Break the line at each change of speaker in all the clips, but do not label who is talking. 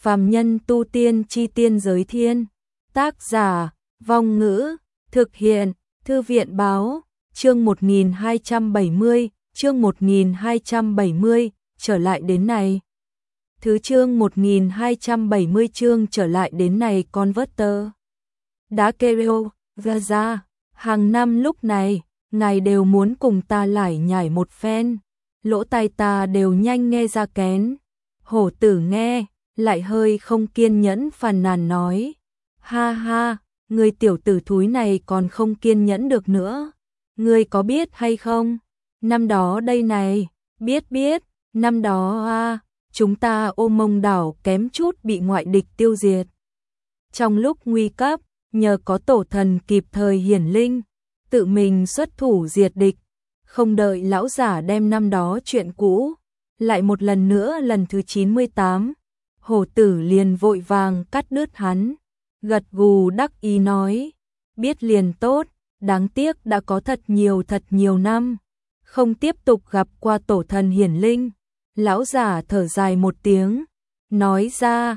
Phàm nhân tu tiên chi tiên giới thiên. Tác giả, Vong Ngữ, thực hiện, Thư viện Báo, chương 1270, chương 1270, trở lại đến này. Thứ chương 1270 chương trở lại đến này Converter. Đã kêu, ra, hàng năm lúc này, ngài đều muốn cùng ta lải nhải một phen, lỗ tai ta đều nhanh nghe ra kén. Hổ tử nghe, lại hơi không kiên nhẫn phàn nàn nói, ha ha, người tiểu tử thúi này còn không kiên nhẫn được nữa, ngươi có biết hay không, năm đó đây này, biết, năm đó chúng ta Ô Mông đảo kém chút bị ngoại địch tiêu diệt. Trong lúc nguy cấp, nhờ có tổ thần kịp thời hiển linh, tự mình xuất thủ diệt địch, không đợi lão giả đem năm đó chuyện cũ, lại một lần nữa lần thứ 98, hổ tử liền vội vàng cắt đứt hắn, gật gù đắc ý nói, biết liền tốt, đáng tiếc đã có thật nhiều năm, không tiếp tục gặp qua tổ thần hiển linh. Lão giả thở dài một tiếng, nói ra,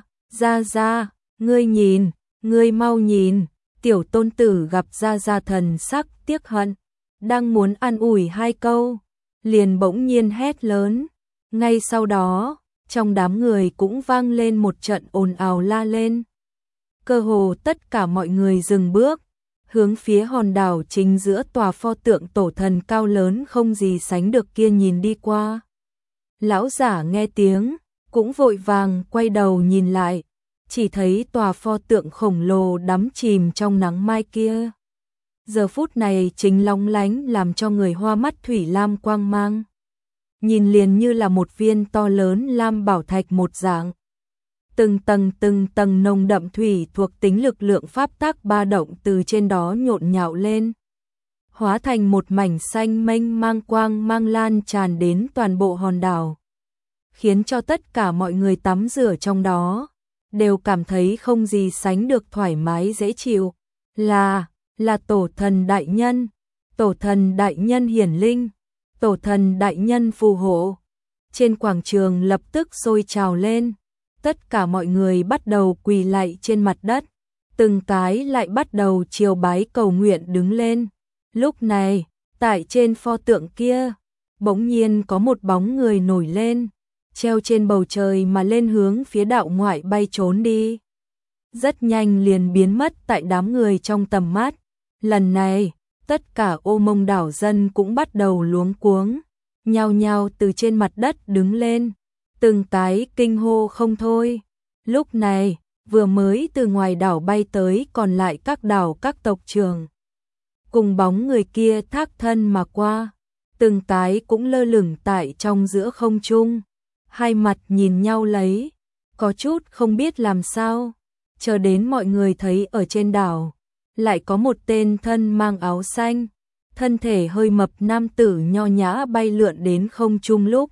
ngươi nhìn, ngươi mau nhìn, tiểu tôn tử gặp ra thần sắc tiếc hận, đang muốn an ủi hai câu, liền bỗng nhiên hét lớn. Ngay sau đó, trong đám người cũng vang lên một trận ồn ào la lên. Cơ hồ tất cả mọi người dừng bước, hướng phía hòn đảo chính giữa tòa pho tượng tổ thần cao lớn không gì sánh được kia nhìn đi qua. Lão giả nghe tiếng, cũng vội vàng quay đầu nhìn lại, chỉ thấy tòa pho tượng khổng lồ đắm chìm trong nắng mai kia. Giờ phút này chính long lánh làm cho người hoa mắt thủy lam quang mang. Nhìn liền như là một viên to lớn lam bảo thạch một dạng. Từng tầng nồng đậm thủy thuộc tính lực lượng pháp tắc ba động từ trên đó nhộn nhạo lên. Hóa thành một mảnh xanh mênh mang quang mang lan tràn đến toàn bộ hòn đảo. Khiến cho tất cả mọi người tắm rửa trong đó, đều cảm thấy không gì sánh được thoải mái dễ chịu. Là tổ thần đại nhân hiển linh, tổ thần đại nhân phù hộ. Trên quảng trường lập tức sôi trào lên, tất cả mọi người bắt đầu quỳ lạy trên mặt đất, từng cái lại bắt đầu triều bái cầu nguyện đứng lên. Lúc này, tại trên pho tượng kia, bỗng nhiên có một bóng người nổi lên, treo trên bầu trời mà lên hướng phía đạo ngoại bay trốn đi. Rất nhanh liền biến mất tại đám người trong tầm mắt. Lần này, tất cả Ô Mông đảo dân cũng bắt đầu luống cuống, nhao nhao từ trên mặt đất đứng lên, từng cái kinh hô không thôi. Lúc này, vừa mới từ ngoài đảo bay tới còn lại các đảo các tộc trưởng, cùng bóng người kia thác thân mà qua, từng cái cũng lơ lửng tại trong giữa không trung, hai mặt nhìn nhau lấy, có chút không biết làm sao, chờ đến mọi người thấy ở trên đảo, lại có một tên thân mang áo xanh, thân thể hơi mập nam tử nho nhã bay lượn đến không trung lúc,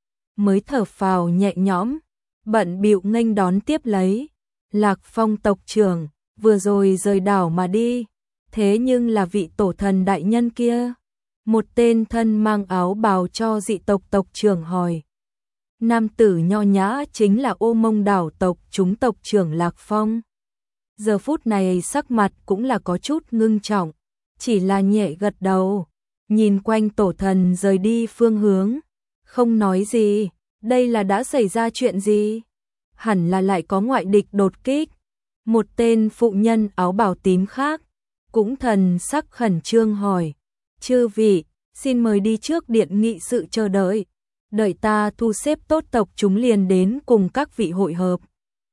mới thở phào nhẹ nhõm, bận bịu nghênh đón tiếp lấy. Lạc Phong tộc trưởng, vừa rồi rời đảo mà đi, thế nhưng là vị tổ thần đại nhân kia. Một tên thân mang áo bào cho dị tộc tộc trưởng hỏi. Nam tử nho nhã chính là Ô Mông đảo tộc chúng tộc trưởng Lạc Phong. Giờ phút này sắc mặt cũng là có chút ngưng trọng, chỉ là nhẹ gật đầu, nhìn quanh tổ thần rời đi phương hướng, không nói gì, đây là đã xảy ra chuyện gì? Hẳn là lại có ngoại địch đột kích. Một tên phụ nhân áo bào tím khác, cũng thần sắc khẩn trương hỏi, chư vị, xin mời đi trước điện nghị sự chờ đợi, đợi ta thu xếp tốt tộc chúng liền đến cùng các vị hội hợp.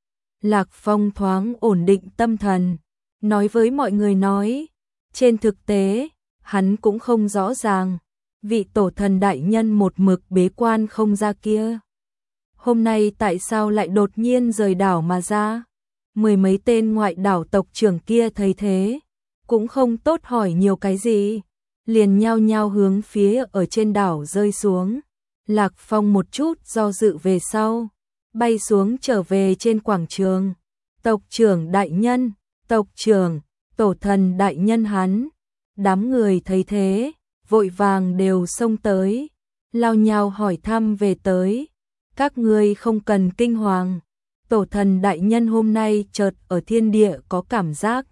Lạc Phong thoáng ổn định tâm thần, nói với mọi người nói, trên thực tế, hắn cũng không rõ ràng, vị tổ thần đại nhân một mực bế quan không ra kia. Hôm nay tại sao lại đột nhiên rời đảo mà ra? Mười mấy tên ngoại đảo tộc trưởng kia thấy thế, cũng không tốt hỏi nhiều cái gì, liền nhao nhao hướng phía ở trên đảo rơi xuống. Lạc Phong một chút do dự về sau, bay xuống trở về trên quảng trường. Tộc trưởng đại nhân, tộc trưởng, tổ thần đại nhân hắn. Đám người thấy thế, vội vàng đều xông tới, lao nhao hỏi thăm về tới. Các ngươi không cần kinh hoàng, tổ thần đại nhân hôm nay chợt ở thiên địa có cảm giác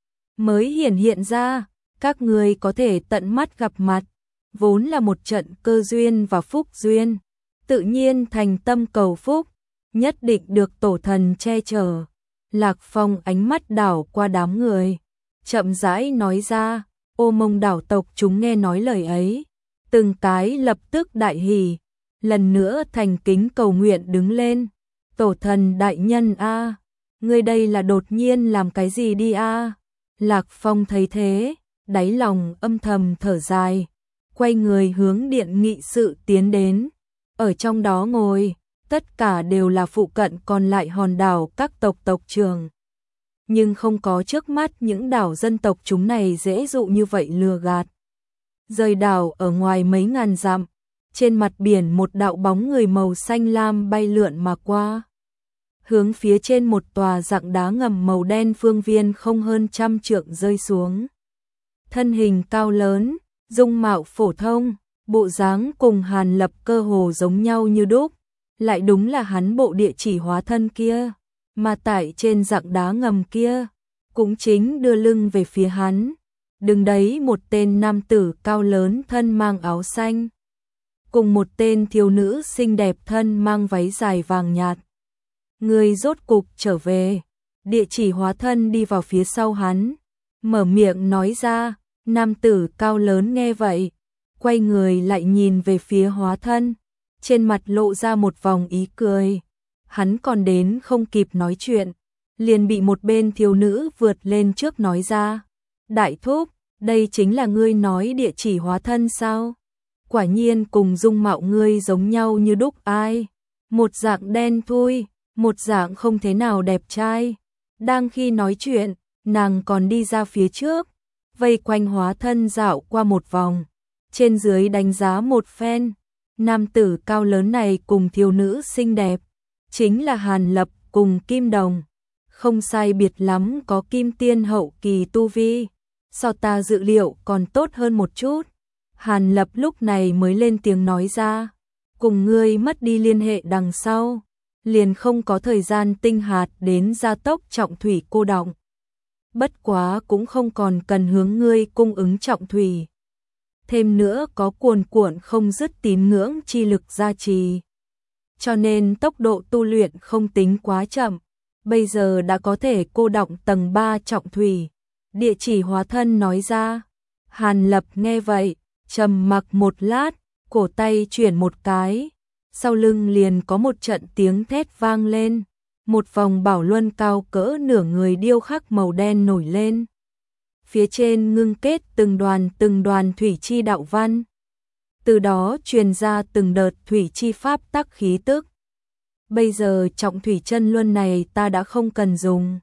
mới hiện ra, các người có thể tận mắt gặp mặt, vốn là một trận cơ duyên và phúc duyên, tự nhiên thành tâm cầu phúc, nhất định được tổ thần che chở. Lạc Phong ánh mắt đảo qua đám người, chậm rãi nói ra, Ô Mông đảo tộc chúng nghe nói lời ấy, từng cái lập tức đại hỉ, lần nữa thành kính cầu nguyện đứng lên. Tổ thần đại nhân a, ngươi đây là đột nhiên làm cái gì đi a? Lạc Phong thấy thế, đáy lòng âm thầm thở dài, quay người hướng điện nghị sự tiến đến. Ở trong đó ngồi, tất cả đều là phụ cận còn lại hòn đảo các tộc trưởng. Nhưng không có trước mắt những đảo dân tộc chúng này dễ dụ như vậy lừa gạt. Rời đảo ở ngoài mấy ngàn dặm, trên mặt biển một đạo bóng người màu xanh lam bay lượn mà qua. Hướng phía trên một tòa dạng đá ngầm màu đen phương viên không hơn 100 trượng rơi xuống. Thân hình cao lớn, dung mạo phổ thông, bộ dáng cùng Hàn Lập cơ hồ giống nhau như đúc, lại đúng là hắn bộ địa chỉ hóa thân kia, mà tại trên dạng đá ngầm kia, cũng chính đưa lưng về phía hắn. Đứng đấy một tên nam tử cao lớn thân mang áo xanh, cùng một tên thiếu nữ xinh đẹp thân mang váy dài vàng nhạt. Người rốt cục trở về, địa chỉ hóa thân đi vào phía sau hắn, mở miệng nói ra. Nam tử cao lớn nghe vậy, quay người lại nhìn về phía hóa thân, trên mặt lộ ra một vòng ý cười. Hắn còn đến không kịp nói chuyện, liền bị một bên thiếu nữ vượt lên trước nói ra. Đại thúc, đây chính là ngươi nói địa chỉ hóa thân sao? Quả nhiên cùng dung mạo ngươi giống nhau như đúc ai. Một dạng đen thui, một dạng không thế nào đẹp trai. Đang khi nói chuyện, nàng còn đi ra phía trước, vây quanh hóa thân dạo qua một vòng, trên dưới đánh giá một phen. Nam tử cao lớn này cùng thiếu nữ xinh đẹp, chính là Hàn Lập cùng Kim Đồng, không sai biệt lắm có kim tiên hậu kỳ tu vi, so ta dự liệu còn tốt hơn một chút. Hàn Lập lúc này mới lên tiếng nói ra, cùng ngươi mất đi liên hệ đằng sau, liền không có thời gian tinh hạt đến gia tốc trọng thủy cô đọng. Bất quá cũng không còn cần hướng ngươi cung ứng trọng thủy. Thêm nữa có cuồn cuộn không dứt tín ngưỡng chi lực gia trì. Cho nên tốc độ tu luyện không tính quá chậm. Bây giờ đã có thể cô đọng tầng 3 trọng thủy. Địa chỉ hóa thân nói ra. Hàn Lập nghe vậy, trầm mặc một lát, cổ tay chuyển một cái. Sau lưng liền có một trận tiếng thét vang lên. Một vòng bảo luân cao cỡ nửa người điêu khắc màu đen nổi lên. Phía trên ngưng kết từng đoàn thủy chi đạo văn. Từ đó truyền ra từng đợt thủy chi pháp tắc khí tức. Bây giờ trọng thủy chân luân này ta đã không cần dùng.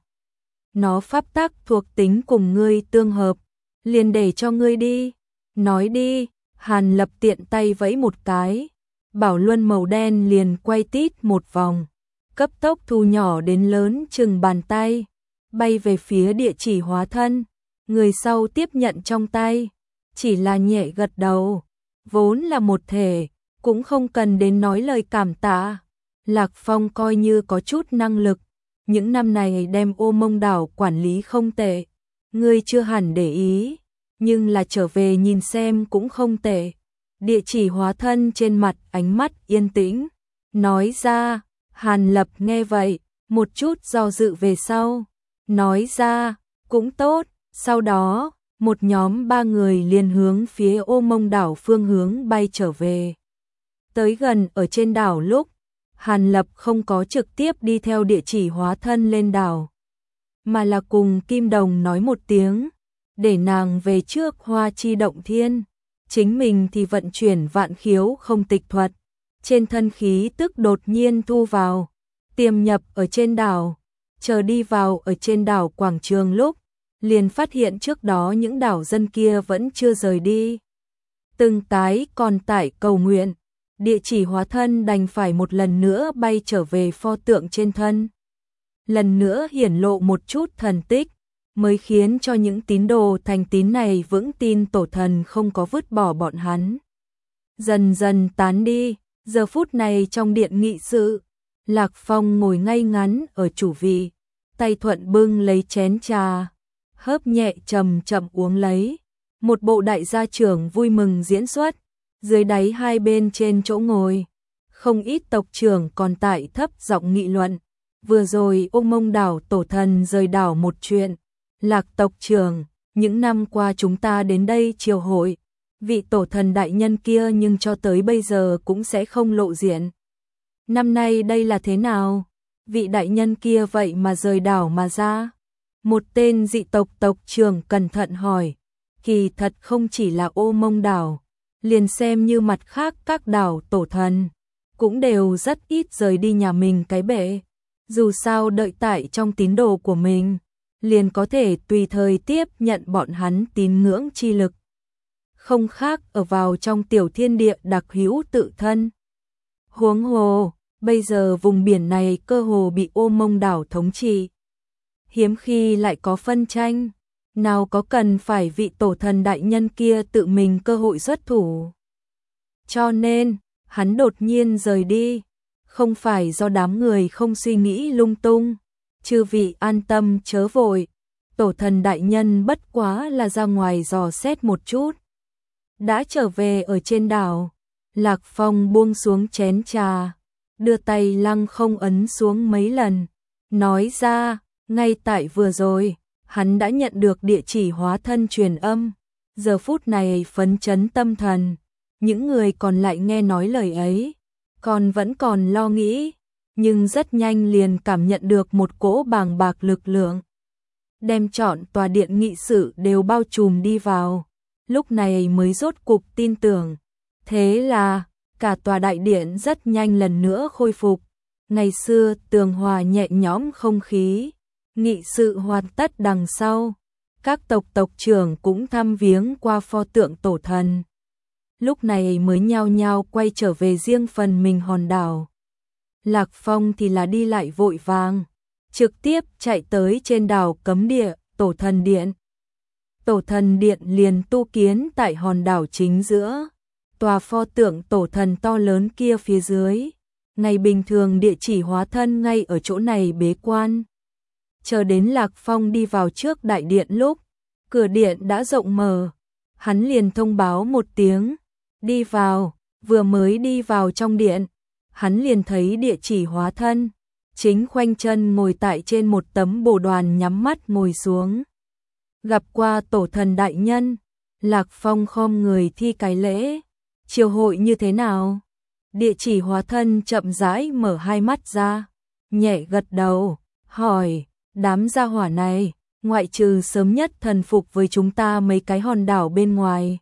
Nó pháp tắc thuộc tính cùng ngươi tương hợp, liền để cho ngươi đi. Nói đi, Hàn Lập tiện tay vẫy một cái. Bảo luân màu đen liền quay tít một vòng, cấp tốc thu nhỏ đến lớn chừng bàn tay, bay về phía địa chỉ hóa thân. Người sau tiếp nhận trong tay, chỉ là nhẹ gật đầu, vốn là một thể, cũng không cần đến nói lời cảm tạ. Lạc Phong coi như có chút năng lực, những năm này đem Ô Mông đảo quản lý không tệ, ngươi chưa hẳn để ý, nhưng là trở về nhìn xem cũng không tệ. Địa chỉ hóa thân trên mặt ánh mắt yên tĩnh, nói ra. Hàn Lập nghe vậy, một chút do dự về sau, nói ra, cũng tốt. Sau đó, một nhóm 3 người liền hướng phía Ô Mông đảo phương hướng bay trở về. Tới gần ở trên đảo lúc, Hàn Lập không có trực tiếp đi theo địa chỉ hóa thân lên đảo, mà là cùng Kim Đồng nói một tiếng, để nàng về trước Hoa Chi Động Thiên, chính mình thì vận chuyển vạn khiếu không tịch thuật, trên thân khí tức đột nhiên thu vào, tiềm nhập ở trên đảo, chờ đi vào ở trên đảo quảng trường lúc, liền phát hiện trước đó những đảo dân kia vẫn chưa rời đi. Từng cái còn tại cầu nguyện, địa chỉ hóa thân đành phải một lần nữa bay trở về pho tượng trên thân. Lần nữa hiển lộ một chút thần tích, mới khiến cho những tín đồ thành tín này vững tin tổ thần không có vứt bỏ bọn hắn. Dần dần tán đi, giờ phút này trong điện nghị sự, Lạc Phong ngồi ngay ngắn ở chủ vị, tay thuận bưng lấy chén trà, hớp nhẹ chậm chậm uống lấy. Một bộ đại gia trưởng vui mừng diễn xuất, dưới đáy hai bên trên chỗ ngồi, không ít tộc trưởng còn tại thấp giọng nghị luận. Vừa rồi Ô Mông đảo tổ thần rời đảo một chuyện. Lạc tộc trưởng, những năm qua chúng ta đến đây triều hội, vị tổ thần đại nhân kia nhưng cho tới bây giờ cũng sẽ không lộ diện. Năm nay đây là thế nào? Vị đại nhân kia vậy mà rời đảo mà ra? Một tên dị tộc tộc trưởng cẩn thận hỏi. Kỳ thật không chỉ là Ô Mông đảo, liền xem như mặt khác các đảo tổ thần, cũng đều rất ít rời đi nhà mình cái bệ. Dù sao đợi tại trong tín đồ của mình, liền có thể tùy thời tiếp nhận bọn hắn tín ngưỡng chi lực. Không khác ở vào trong tiểu thiên địa đặc hữu tự thân. Huống hồ, bây giờ vùng biển này cơ hồ bị Ô Mông đảo thống trị. Hiếm khi lại có phân tranh, nào có cần phải vị tổ thần đại nhân kia tự mình cơ hội xuất thủ. Cho nên, hắn đột nhiên rời đi, không phải do đám người không suy nghĩ lung tung. Chư vị an tâm chớ vội, tổ thần đại nhân bất quá là ra ngoài dò xét một chút. Đã trở về ở trên đảo, Lạc Phong buông xuống chén trà, đưa tay lăng không ấn xuống mấy lần, nói ra, ngay tại vừa rồi, hắn đã nhận được địa chỉ hóa thân truyền âm, giờ phút này phấn chấn tâm thần. Những người còn lại nghe nói lời ấy, vẫn còn lo nghĩ, nhưng rất nhanh liền cảm nhận được một cỗ bàng bạc lực lượng, đem trọn tòa điện nghị sự đều bao trùm đi vào. Lúc này mới rốt cục tin tưởng. Thế là, cả tòa đại điện rất nhanh lần nữa khôi phục. Ngày xưa tường hòa nhẹ nhõm không khí, nghị sự hoàn tất đằng sau. Các tộc trưởng cũng thăm viếng qua pho tượng tổ thần. Lúc này mới nhao nhao quay trở về riêng phần mình hòn đảo. Lạc Phong thì là đi lại vội vàng, trực tiếp chạy tới trên đảo cấm địa, tổ thần điện. Tổ thần điện liền tu kiến tại hòn đảo chính giữa, tòa pho tượng tổ thần to lớn kia phía dưới. Ngày bình thường địa chỉ hóa thân ngay ở chỗ này bế quan. Chờ đến Lạc Phong đi vào trước đại điện lúc, cửa điện đã rộng mở, hắn liền thông báo một tiếng, đi vào. Vừa mới đi vào trong điện, hắn liền thấy địa chỉ hóa thân, chính khoanh chân ngồi tại trên một tấm bồ đoàn nhắm mắt ngồi xuống. Gặp qua tổ thần đại nhân, Lạc Phong khom người thi cái lễ. Triều hội như thế nào? Địa chỉ hóa thân chậm rãi mở hai mắt ra, nhẹ gật đầu, hỏi, đám gia hỏa này, ngoại trừ sớm nhất thần phục với chúng ta mấy cái hòn đảo bên ngoài,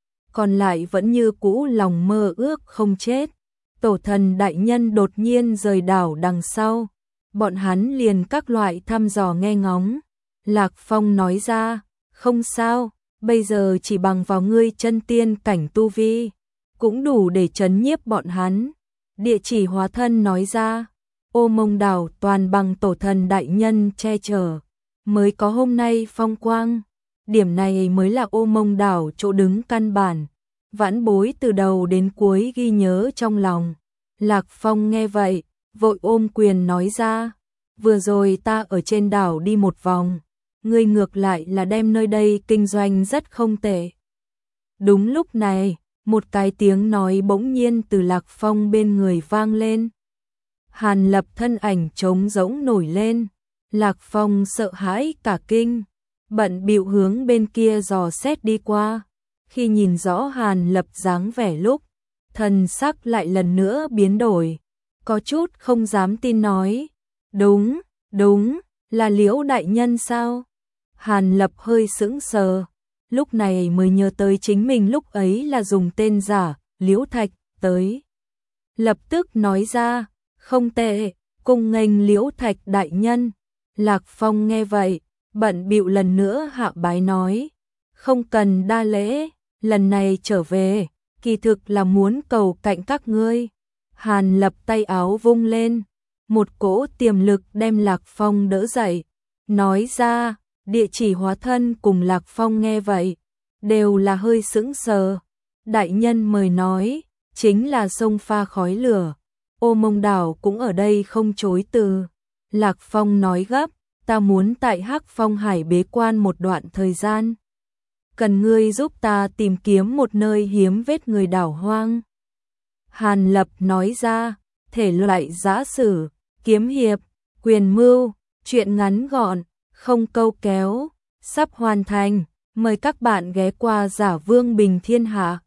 còn lại vẫn như cũ lòng mơ ước không chết. Tổ thần đại nhân đột nhiên rời đảo đằng sau, bọn hắn liền các loại thăm dò nghe ngóng. Lạc Phong nói ra, không sao, bây giờ chỉ bằng vào ngươi chân tiên cảnh tu vi, cũng đủ để trấn nhiếp bọn hắn. Địa chỉ hóa thân nói ra, Ô Mông đảo toàn bằng tổ thần đại nhân che chở, mới có hôm nay phong quang. Điểm này mới là Ô Mông đảo chỗ đứng căn bản. Vãn bối từ đầu đến cuối ghi nhớ trong lòng. Lạc Phong nghe vậy, vội ôm quyền nói ra, vừa rồi ta ở trên đảo đi một vòng, ngươi ngược lại là đem nơi đây kinh doanh rất không tệ. Đúng lúc này, một cái tiếng nói bỗng nhiên từ Lạc Phong bên người vang lên. Hàn Lập thân ảnh trống rỗng nổi lên, Lạc Phong sợ hãi cả kinh, bận bịu hướng bên kia dò xét đi qua. Khi nhìn rõ Hàn Lập dáng vẻ lúc, thần sắc lại lần nữa biến đổi, có chút không dám tin nói, đúng, là Liễu đại nhân sao? Hàn Lập hơi sững sờ, lúc này mới nhớ tới chính mình lúc ấy là dùng tên giả, Liễu Thạch, tới. Lập tức nói ra, không tệ, cung nghênh Liễu Thạch đại nhân. Lạc Phong nghe vậy, bận bịu lần nữa hạ bái nói, không cần đa lễ, lần này trở về, kỳ thực là muốn cầu cạnh các ngươi. Hàn Lập tay áo vung lên, một cỗ tiềm lực đem Lạc Phong đỡ dậy, nói ra. Địa chỉ hóa thân cùng Lạc Phong nghe vậy, đều là hơi sững sờ. Đại nhân mời nói, chính là sông pha khói lửa, Ô Mông Đảo cũng ở đây không chối từ. Lạc Phong nói gấp, ta muốn tại Hắc Phong Hải bế quan một đoạn thời gian. Cần ngươi giúp ta tìm kiếm một nơi hiếm vết người đảo hoang. Hàn Lập nói ra, thể loại giã sử, kiếm hiệp, quyền mưu, truyện ngắn gọn, không câu kéo, sắp hoàn thành. Mời các bạn ghé qua Giả Vương Bình Thiên Hạ.